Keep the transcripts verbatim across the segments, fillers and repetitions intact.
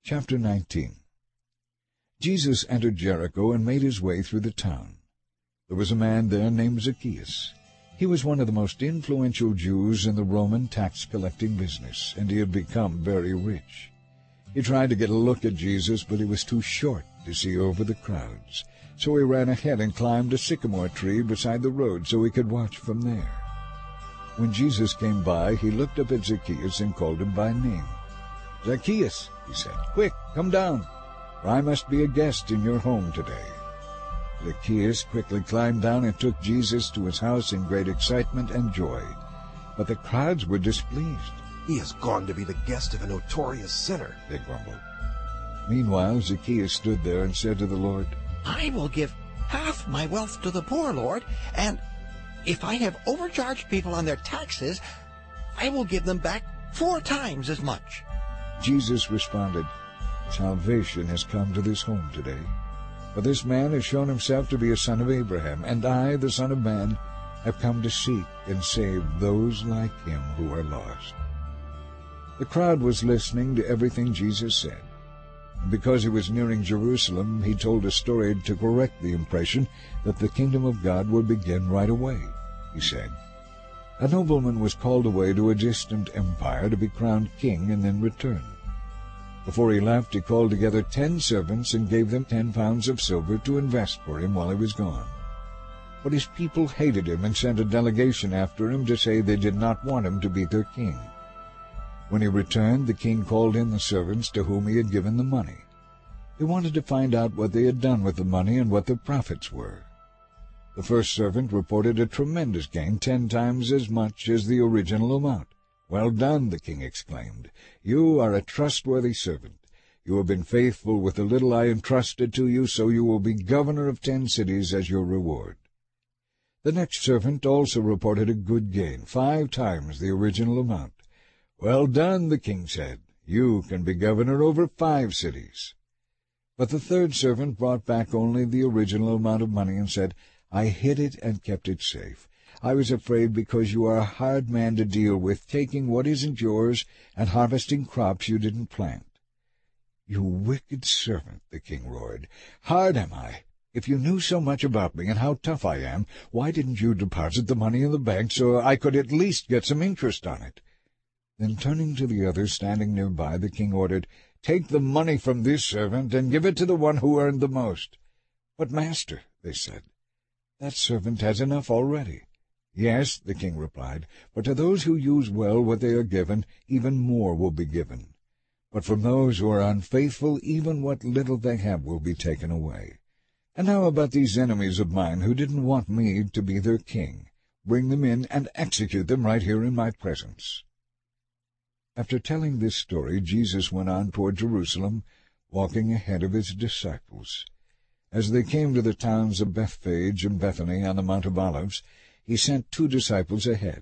Chapter nineteen. Jesus entered Jericho and made his way through the town. There was a man there named Zacchaeus. He was one of the most influential Jews in the Roman tax-collecting business, and he had become very rich. He tried to get a look at Jesus, but he was too short to see over the crowds. So he ran ahead and climbed a sycamore tree beside the road so he could watch from there. When Jesus came by, he looked up at Zacchaeus and called him by name. "Zacchaeus," he said, "quick, come down, for I must be a guest in your home today." Zacchaeus quickly climbed down and took Jesus to his house in great excitement and joy. But the crowds were displeased. "He has gone to be the guest of a notorious sinner," they grumbled. Meanwhile, Zacchaeus stood there and said to the Lord, "I will give half my wealth to the poor, Lord, and if I have overcharged people on their taxes, I will give them back four times as much." Jesus responded, "Salvation has come to this home today. For this man has shown himself to be a son of Abraham, and I, the Son of Man, have come to seek and save those like him who are lost." The crowd was listening to everything Jesus said. And because he was nearing Jerusalem, he told a story to correct the impression that the kingdom of God would begin right away. He said, "A nobleman was called away to a distant empire to be crowned king and then return. Before he left, he called together ten servants and gave them ten pounds of silver to invest for him while he was gone. But his people hated him and sent a delegation after him to say they did not want him to be their king. When he returned, the king called in the servants to whom he had given the money. He wanted to find out what they had done with the money and what their profits were. The first servant reported a tremendous gain, ten times as much as the original amount. "Well done," the king exclaimed. "You are a trustworthy servant. You have been faithful with the little I entrusted to you, so you will be governor of ten cities as your reward." The next servant also reported a good gain, five times the original amount. "Well done," the king said. "You can be governor over five cities." But the third servant brought back only the original amount of money and said, "I hid it and kept it safe. I was afraid because you are a hard man to deal with, taking what isn't yours and harvesting crops you didn't plant." "You wicked servant," the king roared. "Hard am I? If you knew so much about me and how tough I am, why didn't you deposit the money in the bank so I could at least get some interest on it?" Then turning to the others standing nearby, the king ordered, "Take the money from this servant and give it to the one who earned the most." "But, master," they said, "that servant has enough already." "Yes," the king replied, "but to those who use well what they are given, even more will be given. But from those who are unfaithful, even what little they have will be taken away. And how about these enemies of mine who didn't want me to be their king? Bring them in and execute them right here in my presence." After telling this story, Jesus went on toward Jerusalem, walking ahead of his disciples. As they came to the towns of Bethphage and Bethany on the Mount of Olives, he sent two disciples ahead.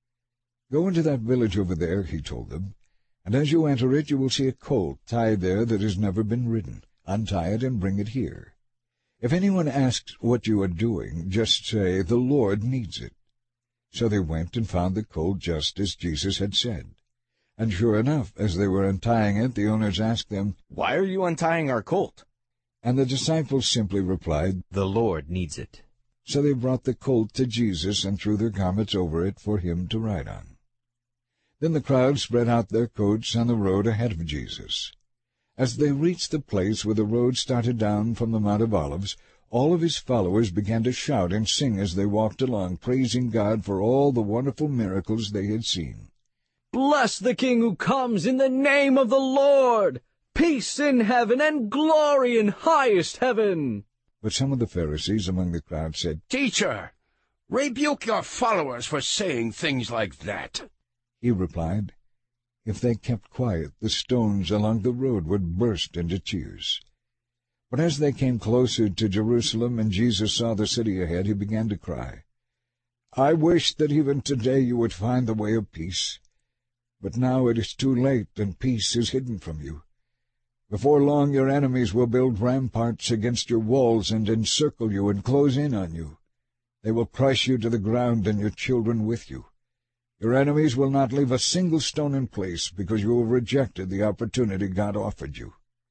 "Go into that village over there," he told them, "and as you enter it you will see a colt tied there that has never been ridden. Untie it and bring it here. If anyone asks what you are doing, just say, 'The Lord needs it.'" So they went and found the colt just as Jesus had said. And sure enough, as they were untying it, the owners asked them, "Why are you untying our colt?" And the disciples simply replied, "The Lord needs it." So they brought the colt to Jesus and threw their garments over it for him to ride on. Then the crowd spread out their coats on the road ahead of Jesus. As they reached the place where the road started down from the Mount of Olives, all of his followers began to shout and sing as they walked along, praising God for all the wonderful miracles they had seen. "Bless the King who comes in the name of the Lord! Peace in heaven and glory in highest heaven!" But some of the Pharisees among the crowd said, "Teacher, rebuke your followers for saying things like that." He replied, "If they kept quiet, the stones along the road would burst into tears." But as they came closer to Jerusalem and Jesus saw the city ahead, he began to cry, "I wish that even today you would find the way of peace. But now it is too late, and peace is hidden from you. Before long your enemies will build ramparts against your walls and encircle you and close in on you. They will crush you to the ground and your children with you. Your enemies will not leave a single stone in place because you have rejected the opportunity God offered you.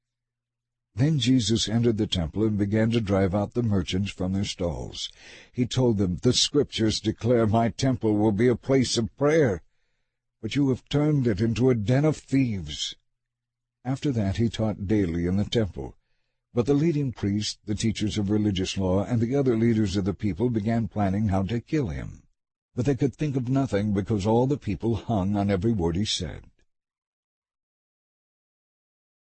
Then Jesus entered the temple and began to drive out the merchants from their stalls. He told them, "The Scriptures declare my temple will be a place of prayer, but you have turned it into a den of thieves." After that he taught daily in the temple. But the leading priests, the teachers of religious law, and the other leaders of the people began planning how to kill him. But they could think of nothing, because all the people hung on every word he said.